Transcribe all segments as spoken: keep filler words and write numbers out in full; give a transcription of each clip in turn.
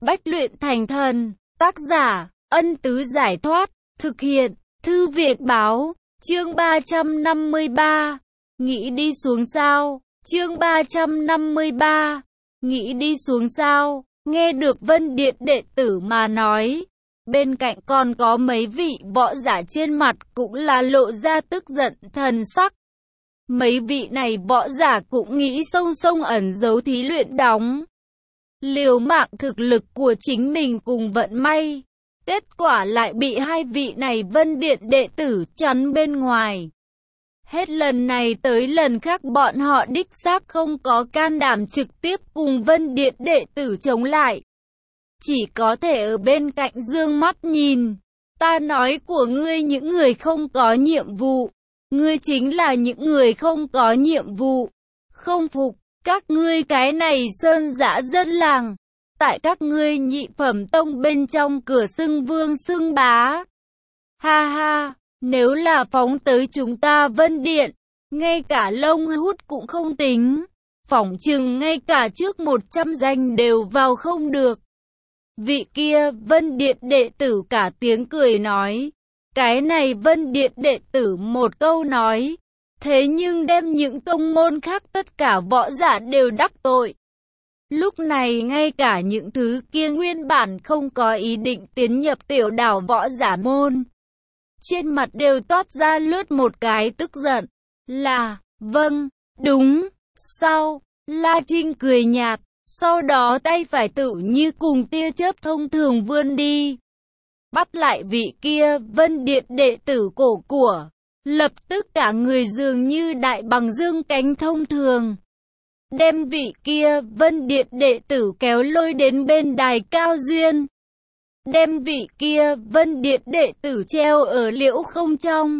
Bách luyện thành thần. Tác giả, Ân Tứ Giải Thoát. Thực hiện, Thư Viện Báo. Chương ba trăm năm mươi ba. Nghĩ đi xuống sao? Chương ba trăm năm mươi ba. Nghĩ đi xuống sao? Nghe được Vân Điện đệ tử mà nói. Bên cạnh còn có mấy vị võ giả trên mặt cũng là lộ ra tức giận thần sắc. Mấy vị này võ giả cũng nghĩ song song ẩn giấu thí luyện đóng. Liều mạng thực lực của chính mình cùng vận may. Kết quả lại bị hai vị này Vân Điện đệ tử chắn bên ngoài. Hết lần này tới lần khác bọn họ đích xác không có can đảm trực tiếp cùng Vân Điện đệ tử chống lại. Chỉ có thể ở bên cạnh dương mắt nhìn. Ta nói của ngươi những người không có nhiệm vụ. Ngươi chính là những người không có nhiệm vụ. Không phục, các ngươi cái này sơn dã dân làng. Tại các ngươi nhị phẩm tông bên trong cửa xưng vương xưng bá. Ha ha, nếu là phóng tới chúng ta Vân Điện, ngay cả lông hút cũng không tính. Phỏng chừng ngay cả trước một trăm danh đều vào không được. Vị kia Vân Điện đệ tử cả tiếng cười nói. Cái này Vân Điện đệ tử một câu nói. Thế nhưng đem những tông môn khác tất cả võ giả đều đắc tội. Lúc này ngay cả những thứ kia nguyên bản không có ý định tiến nhập tiểu đảo võ giả môn. Trên mặt đều toát ra lướt một cái tức giận. Là, vâng, đúng, sao? La Trinh cười nhạt. Sau đó tay phải tự như cùng tia chớp thông thường vươn đi. Bắt lại vị kia Vân Điện đệ tử cổ của. Lập tức cả người dường như đại bằng dương cánh thông thường. Đem vị kia Vân Điện đệ tử kéo lôi đến bên đài cao duyên. Đem vị kia Vân Điện đệ tử treo ở liễu không trong.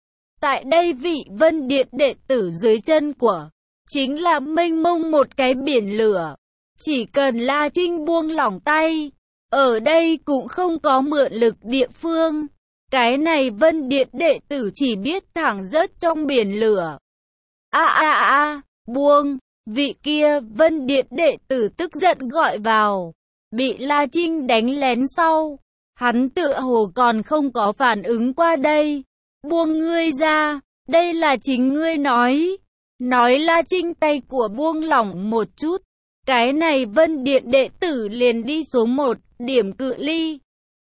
Tại đây vị Vân Điện đệ tử dưới chân của. Chính là mênh mông một cái biển lửa. Chỉ cần La Trinh buông lỏng tay. Ở đây cũng không có mượn lực địa phương. Cái này Vân Điện đệ tử chỉ biết thẳng rớt trong biển lửa. A a a, buông. Vị kia Vân Điện đệ tử tức giận gọi vào. Bị La Trinh đánh lén sau. Hắn tựa hồ còn không có phản ứng qua đây. Buông ngươi ra. Đây là chính ngươi nói. Nói La Trinh tay của buông lỏng một chút. Cái này Vân Điện đệ tử liền đi xuống một điểm cự ly.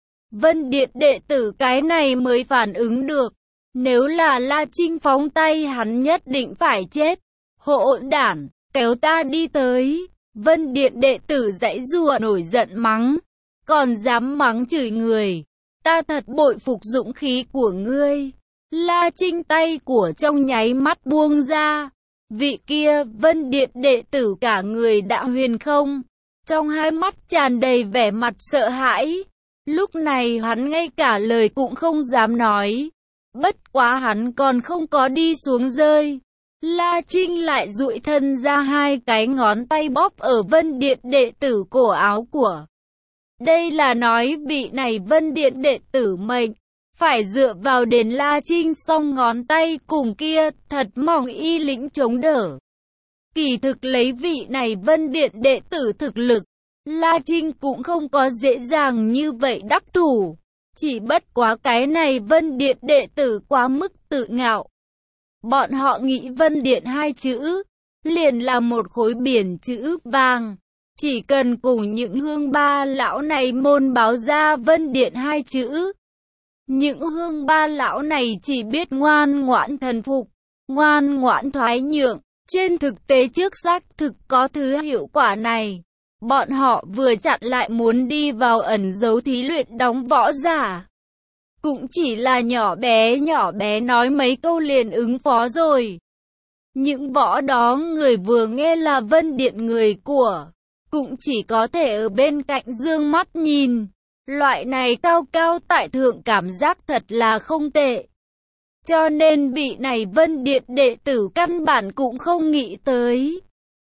Vân Điện đệ tử cái này mới phản ứng được. Nếu là La Trinh phóng tay hắn nhất định phải chết. Hỗn đản, kéo ta đi tới. Vân Điện đệ tử giãy giụa nổi giận mắng. Còn dám mắng chửi người. Ta thật bội phục dũng khí của ngươi. La Trinh tay của trong nháy mắt buông ra. Vị kia Vân Điện đệ tử cả người đã huyền không. Trong hai mắt tràn đầy vẻ mặt sợ hãi. Lúc này hắn ngay cả lời cũng không dám nói. Bất quá hắn còn không có đi xuống rơi. La Trinh lại duỗi thân ra hai cái ngón tay bóp ở Vân Điện đệ tử cổ áo của. Đây là nói vị này Vân Điện đệ tử mệnh. Phải dựa vào đến La Trinh song ngón tay cùng kia thật mỏng y lĩnh chống đỡ. Kỳ thực lấy vị này Vân Điện đệ tử thực lực. La Trinh cũng không có dễ dàng như vậy đắc thủ. Chỉ bất quá cái này Vân Điện đệ tử quá mức tự ngạo. Bọn họ nghĩ Vân Điện hai chữ. Liền là một khối biển chữ vàng. Chỉ cần cùng những hương ba lão này môn báo ra Vân Điện hai chữ. Những hương ba lão này chỉ biết ngoan ngoãn thần phục, ngoan ngoãn thoái nhượng. Trên thực tế trước xác thực có thứ hiệu quả này. Bọn họ vừa chặn lại muốn đi vào ẩn giấu thí luyện đóng võ giả. Cũng chỉ là nhỏ bé nhỏ bé nói mấy câu liền ứng phó rồi. Những võ đó người vừa nghe là Vân Điện người của. Cũng chỉ có thể ở bên cạnh dương mắt nhìn. Loại này cao cao tại thượng cảm giác thật là không tệ. Cho nên vị này Vân Điện đệ tử căn bản cũng không nghĩ tới.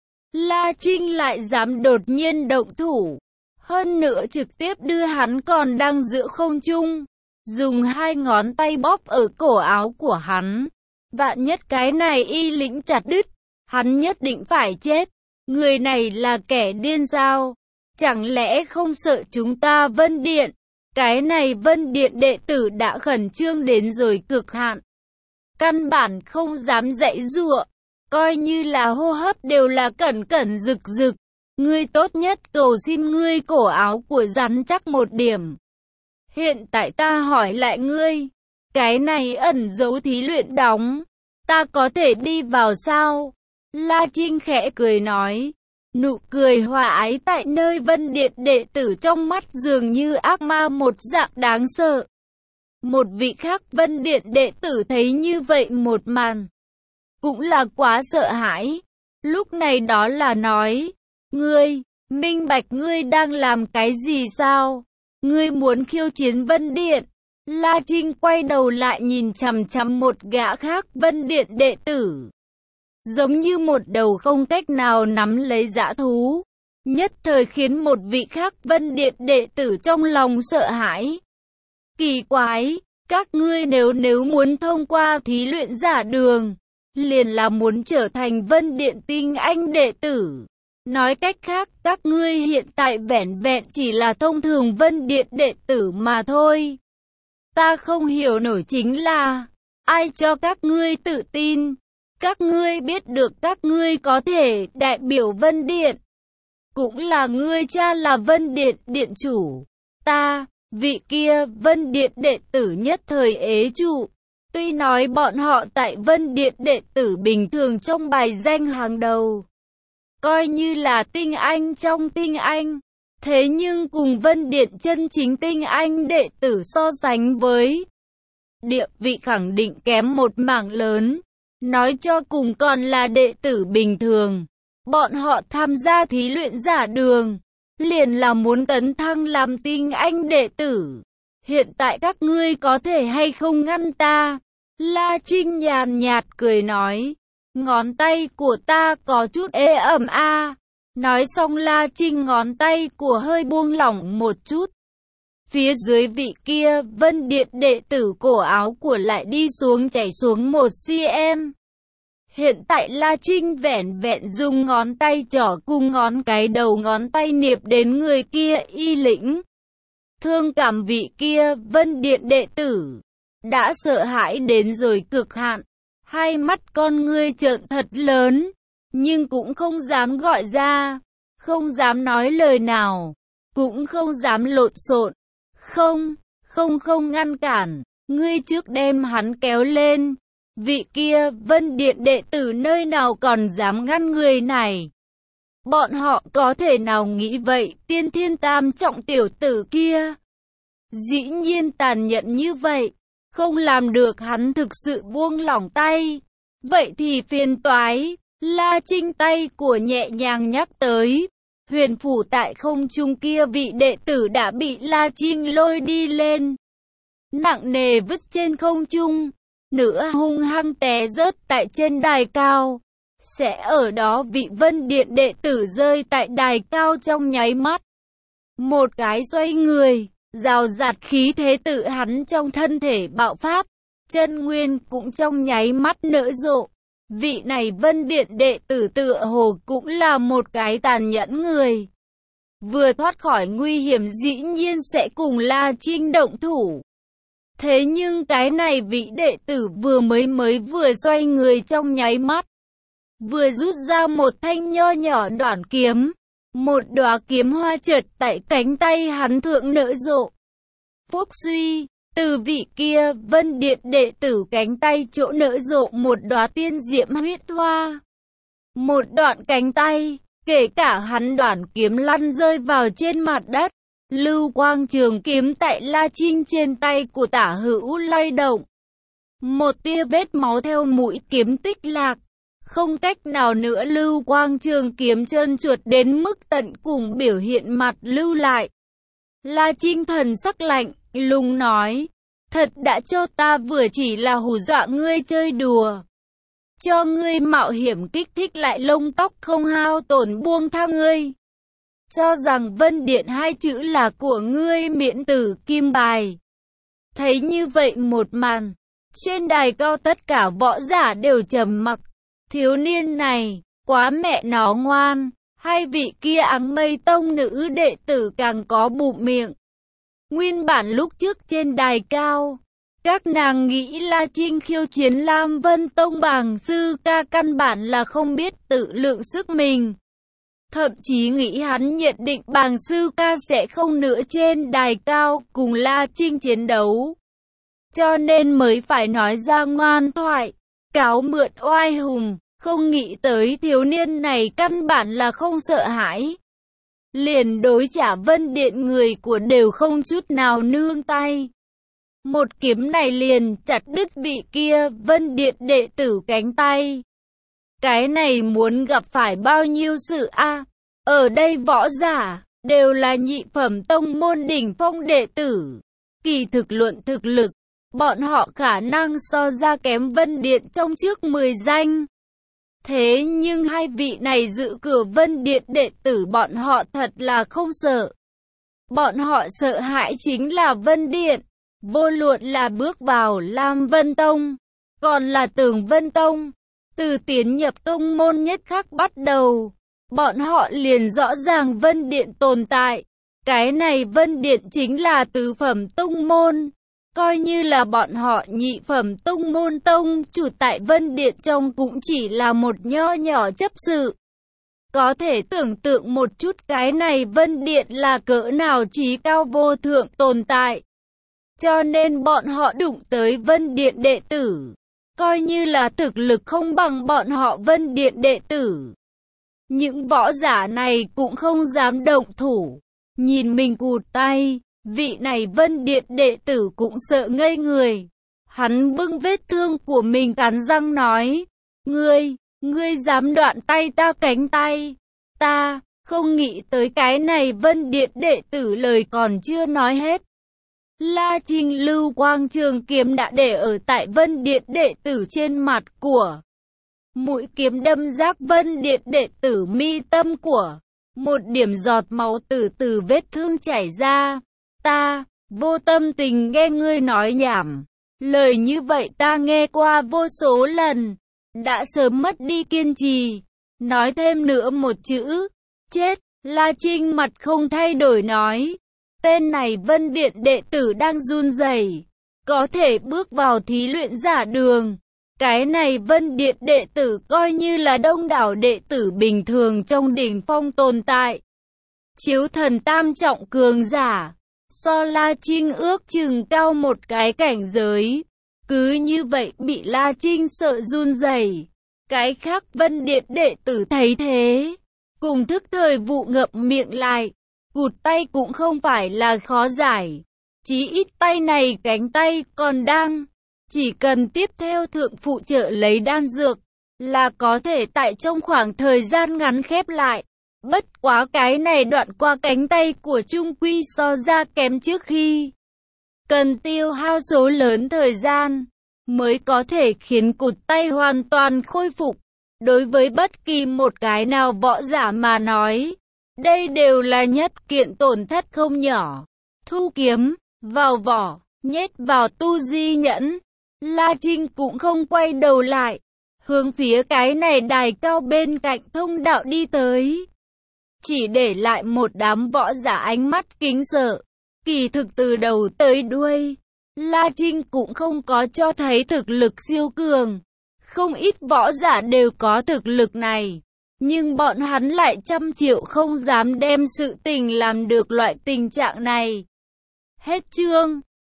La Trinh lại dám đột nhiên động thủ. Hơn nữa trực tiếp đưa hắn còn đang giữa không trung. Dùng hai ngón tay bóp ở cổ áo của hắn. Vạn nhất cái này y lĩnh chặt đứt. Hắn nhất định phải chết. Người này là kẻ điên sao? Chẳng lẽ không sợ chúng ta Vân Điện? Cái này Vân Điện đệ tử đã khẩn trương đến rồi cực hạn. Căn bản không dám dãy giụa, coi như là hô hấp đều là cẩn cẩn rực rực. Ngươi tốt nhất cầu xin ngươi cổ áo của rắn chắc một điểm. Hiện tại ta hỏi lại ngươi, cái này ẩn giấu thí luyện đóng, ta có thể đi vào sao? La Trinh khẽ cười nói, nụ cười hòa ái tại nơi Vân Điện đệ tử trong mắt dường như ác ma một dạng đáng sợ. Một vị khác Vân Điện đệ tử thấy như vậy một màn, cũng là quá sợ hãi. Lúc này đó là nói, ngươi, minh bạch ngươi đang làm cái gì sao? Ngươi muốn khiêu chiến Vân Điện? La Trinh quay đầu lại nhìn chằm chằm một gã khác Vân Điện đệ tử, giống như một đầu không cách nào nắm lấy dã thú, nhất thời khiến một vị khác Vân Điện đệ tử trong lòng sợ hãi. Kỳ quái, các ngươi nếu nếu muốn thông qua thí luyện giả đường, liền là muốn trở thành Vân Điện tinh anh đệ tử. Nói cách khác, các ngươi hiện tại vẻn vẹn chỉ là thông thường Vân Điện đệ tử mà thôi. Ta không hiểu nổi chính là, ai cho các ngươi tự tin? Các ngươi biết được các ngươi có thể đại biểu Vân Điện. Cũng là ngươi cha là Vân Điện điện chủ. Ta, vị kia Vân Điện đệ tử nhất thời ế trụ. Tuy nói bọn họ tại Vân Điện đệ tử bình thường trong bài danh hàng đầu, coi như là tinh anh trong tinh anh. Thế nhưng cùng Vân Điện chân chính tinh anh đệ tử so sánh với, địa vị khẳng định kém một mảng lớn. Nói cho cùng còn là đệ tử bình thường. Bọn họ tham gia thí luyện giả đường, liền là muốn tấn thăng làm tinh anh đệ tử. Hiện tại các ngươi có thể hay không ngăn ta? La Trinh nhàn nhạt cười nói, ngón tay của ta có chút ê ẩm a. À. Nói xong La Trinh ngón tay của hơi buông lỏng một chút. Phía dưới vị kia Vân Điện đệ tử cổ áo của lại đi xuống chảy xuống một xăng-ti-mét. Hiện tại La Trinh vẻn vẹn dùng ngón tay trỏ cùng ngón cái đầu ngón tay niệp đến người kia y lĩnh. Thương cảm vị kia Vân Điện đệ tử, đã sợ hãi đến rồi cực hạn. Hai mắt con ngươi trợn thật lớn, nhưng cũng không dám gọi ra, không dám nói lời nào, cũng không dám lộn xộn. Không, không không ngăn cản, ngươi trước đem hắn kéo lên. Vị kia Vân Điện đệ tử nơi nào còn dám ngăn người này. Bọn họ có thể nào nghĩ vậy, tiên thiên tam trọng tiểu tử kia dĩ nhiên tàn nhẫn như vậy, không làm được hắn thực sự buông lỏng tay. Vậy thì phiền toái. La Trinh tay của nhẹ nhàng nhắc tới, huyền phủ tại không trung kia vị đệ tử đã bị La Trinh lôi đi lên, nặng nề vứt trên không trung, nữa hung hăng té rớt tại trên đài cao. Sẽ ở đó vị Vân Điện đệ tử rơi tại đài cao trong nháy mắt. Một cái xoay người, rào rạt khí thế tự hắn trong thân thể bạo phát, chân nguyên cũng trong nháy mắt nở rộ. Vị này Vân Điện đệ tử tựa hồ cũng là một cái tàn nhẫn người. Vừa thoát khỏi nguy hiểm dĩ nhiên sẽ cùng La Trinh động thủ. Thế nhưng cái này vị đệ tử vừa mới mới vừa xoay người trong nháy mắt, vừa rút ra một thanh nho nhỏ đoạn kiếm. Một đóa kiếm hoa chợt tại cánh tay hắn thượng nở rộ. Phúc suy, từ vị kia Vân Điện đệ tử cánh tay chỗ nở rộ một đóa tiên diễm huyết hoa. Một đoạn cánh tay, kể cả hắn đoạn kiếm lăn rơi vào trên mặt đất. Lưu quang trường kiếm tại La Trinh trên tay của tả hữu lay động. Một tia vết máu theo mũi kiếm tích lạc. Không cách nào nữa lưu quang trường kiếm trơn trượt đến mức tận cùng biểu hiện mặt lưu lại. La Trinh thần sắc lạnh, lùng nói, thật đã cho ta vừa chỉ là hù dọa ngươi chơi đùa. Cho ngươi mạo hiểm kích thích lại lông tóc không hao tổn buông tha ngươi. Cho rằng Vân Điện hai chữ là của ngươi miễn tử kim bài. Thấy như vậy một màn, trên đài cao tất cả võ giả đều trầm mặc. Thiếu niên này, quá mẹ nó ngoan, Hai vị kia áng mây tông nữ đệ tử càng có bụng miệng. Nguyên bản lúc trước trên đài cao, các nàng nghĩ La Trinh khiêu chiến Lam Vân Tông bảng sư ca căn bản là không biết tự lượng sức mình. Thậm chí nghĩ hắn nhận định bảng sư ca sẽ không nữa trên đài cao cùng La Trinh chiến đấu. Cho nên mới phải nói ra ngoan thoại, cáo mượn oai hùng, không nghĩ tới thiếu niên này căn bản là không sợ hãi. Liền đối trả Vân Điện người của đều không chút nào nương tay. Một kiếm này liền chặt đứt vị kia Vân Điện đệ tử cánh tay. Cái này muốn gặp phải bao nhiêu sự a? À? Ở đây võ giả đều là nhị phẩm tông môn đỉnh phong đệ tử. Kỳ thực luận thực lực, bọn họ khả năng so ra kém Vân Điện trong trước mười danh. Thế nhưng hai vị này giữ cửa Vân Điện đệ tử bọn họ thật là không sợ. Bọn họ sợ hãi chính là Vân Điện. Vô luận là bước vào Lam Vân Tông, còn là Tường Vân Tông, từ tiến nhập tông môn nhất khắc bắt đầu, bọn họ liền rõ ràng Vân Điện tồn tại. Cái này Vân Điện chính là tứ phẩm tông môn, coi như là bọn họ nhị phẩm tông môn tông chủ tại Vân Điện trong cũng chỉ là một nho nhỏ chấp sự. Có thể tưởng tượng một chút cái này Vân Điện là cỡ nào trí cao vô thượng tồn tại. Cho nên bọn họ đụng tới Vân Điện đệ tử, coi như là thực lực không bằng bọn họ Vân Điện đệ tử. Những võ giả này cũng không dám động thủ, nhìn mình cụt tay, vị này Vân Điện đệ tử cũng sợ ngây người. Hắn bưng vết thương của mình cắn răng nói, Ngươi, ngươi dám đoạn tay ta cánh tay, ta không nghĩ tới cái này Vân Điện đệ tử lời còn chưa nói hết. La Trinh lưu quang trường kiếm đã để ở tại Vân Điện đệ tử trên mặt của. Mũi kiếm đâm rác Vân Điện đệ tử mi tâm của. Một điểm giọt máu từ từ vết thương chảy ra. Ta, vô tâm tình nghe ngươi nói nhảm. Lời như vậy ta nghe qua vô số lần. Đã sớm mất đi kiên trì. Nói thêm nữa một chữ. Chết, La Trinh mặt không thay đổi nói. Tên này Vân Điện đệ tử đang run rẩy, có thể bước vào thí luyện giả đường. Cái này Vân Điện đệ tử coi như là đông đảo đệ tử bình thường trong đỉnh phong tồn tại. Chiếu thần tam trọng cường giả, so La Trinh ước chừng cao một cái cảnh giới. Cứ như vậy bị La Trinh sợ run rẩy. Cái khác Vân Điện đệ tử thấy thế, cùng thức thời vụ ngậm miệng lại. Cụt tay cũng không phải là khó giải, chí ít tay này cánh tay còn đang, chỉ cần tiếp theo thượng phụ trợ lấy đan dược, là có thể tại trong khoảng thời gian ngắn khép lại. Bất quá cái này đoạn qua cánh tay của Trung Quy so ra kém trước khi, cần tiêu hao số lớn thời gian, mới có thể khiến cụt tay hoàn toàn khôi phục. Đối với bất kỳ một cái nào võ giả mà nói, đây đều là nhất kiện tổn thất không nhỏ. Thu kiếm, vào vỏ, nhét vào tu di nhẫn. La Trinh cũng không quay đầu lại, hướng phía cái này đài cao bên cạnh thông đạo đi tới. Chỉ để lại một đám võ giả ánh mắt kính sợ. Kỳ thực từ đầu tới đuôi, La Trinh cũng không có cho thấy thực lực siêu cường. Không ít võ giả đều có thực lực này. Nhưng bọn hắn lại trăm triệu không dám đem sự tình làm được loại tình trạng này. Hết chương.